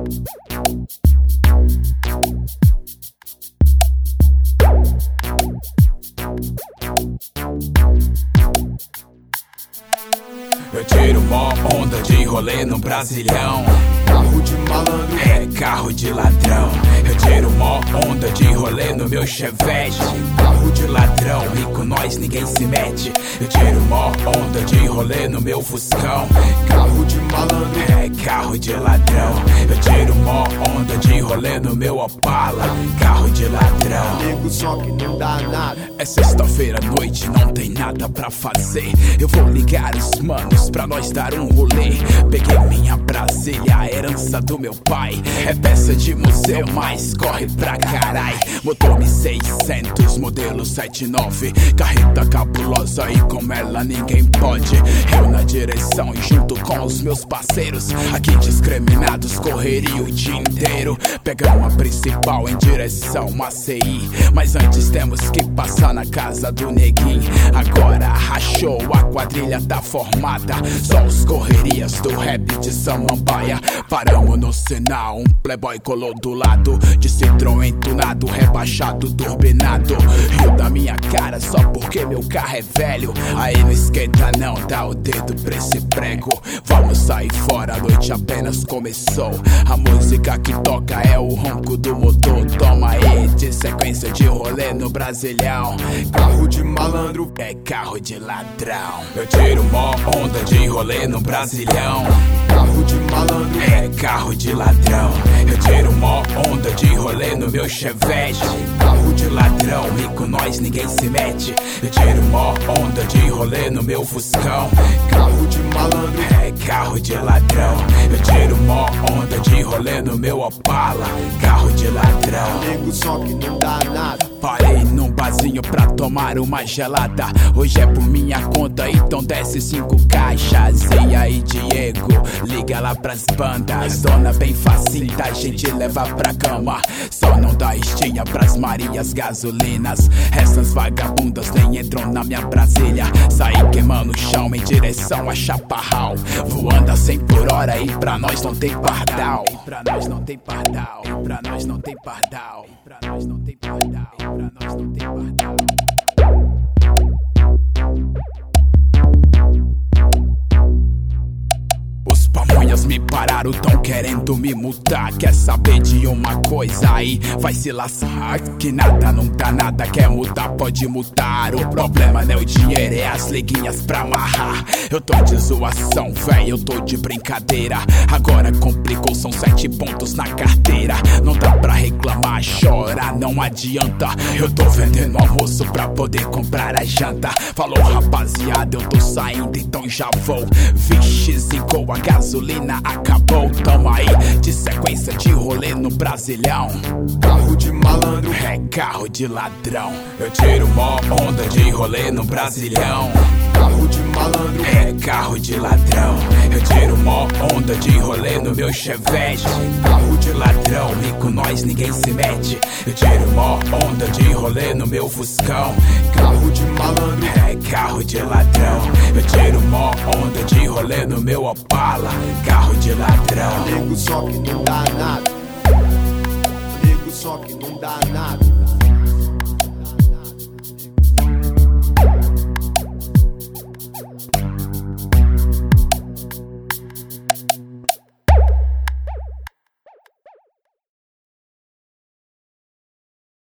Eu tiro mó onda de rolê no Brasilhão. Carro de malandro, é carro de ladrão. Eu tiro mó onda de rolê no meu Chevette. Carro de ladrão, e com nós ninguém se mete. Eu tiro mó onda de rolê no meu Fuscão. carro de malandro, É carro de ladrão. Eu tiro mó onda de rolê no meu Opala. Carro de ladrão. nego só que não dá nada. É sexta-feira à noite, não tem nada pra fazer. Eu vou ligar os manos pra nós dar um rolê. Peguei minha Brasília, a herança do meu pai. É peça de museu, mas corre pra carai. Motor 1600, modelo 79. Carreta cabulosa e com ela ninguém pode. Eu na direção e junto com os meus parceiros. Aqui discriminados, correria o dia inteiro. Pegamos a principal em direção a CI. Mas antes temos que passar na casa do neguinho. Agora rachou, a quadrilha tá formada. Só os correrias do rap de Samambaia. Paramos no sinal, um playboy colou do lado. De Citroën tunado, rebaixado, turbinado. Rio da minha cara só porque meu carro é velho. Aí não esquenta não, dá o dedo pra esse prego. Vamos sair fora, a noite apenas começou. A música que toca é o ronco do motor. Toma aí, de sequência de rolê no Brasilhão. Carro de malandro, É carro de ladrão. Eu tiro mó onda de rolê no Brasilhão. carro de malandro, É carro de ladrão. Eu tiro mó onda de rolê no meu Chevette. Carro de ladrão, e com nós ninguém se mete. Eu tiro mó onda de rolê no meu Fuscão. carro de malandro, É carro de ladrão. Eu tiro mó onda de rolê no meu Opala. Carro de ladrão. nego só que não dá nada. Parei num barzinho pra tomar uma gelada. Hoje é por minha conta, então desce 5 caixas. E aí, Diego, liga lá pras bandas. Dona bem facinho da gente levar pra cama. Só não dá estinha pras Marias gasolinas. Essas vagabundas nem entram na minha Brasília. Saí queimando o chão em direção a Chaparral. Voando a 100 por hora e pra nós não tem pardal. E pra nós não tem pardal. E pra nós não tem pardal. E pra nós não tem pardal. E pra nós não tem pardal. Os pamonhas me pararam, tão querendo me multar. Quer saber de uma coisa aí? Vai se lascar. Que nada não dá nada, quer mudar, pode mudar. O problema não é o dinheiro, é as liguinhas pra amarrar. Eu tô de zoação, véi, eu tô de brincadeira. Agora complicou, são 7 pontos na carteira. Não dá pra reclamar, chorar, não adianta. Eu tô vendendo almoço pra poder comprar a janta. Falou rapaziada, eu tô saindo, então já vou. Vixe, zicou, a gasolina acabou. Tamo aí, de sequência de rolê no Brasilhão. Carro de malandro, É carro de ladrão. Eu tiro mó onda de rolê no Brasilhão. carro de malandro, É carro de ladrão. Eu tiro mó onda de rolê no meu Chevette. Carro de ladrão, e com nós ninguém se mete. Eu tiro mó onda de rolê no meu Fuscão. carro de malandro, É carro de ladrão. Eu tiro mó onda de rolê no meu Opala. Carro de ladrão. nego só que não dá nada. Nego só que não dá nada.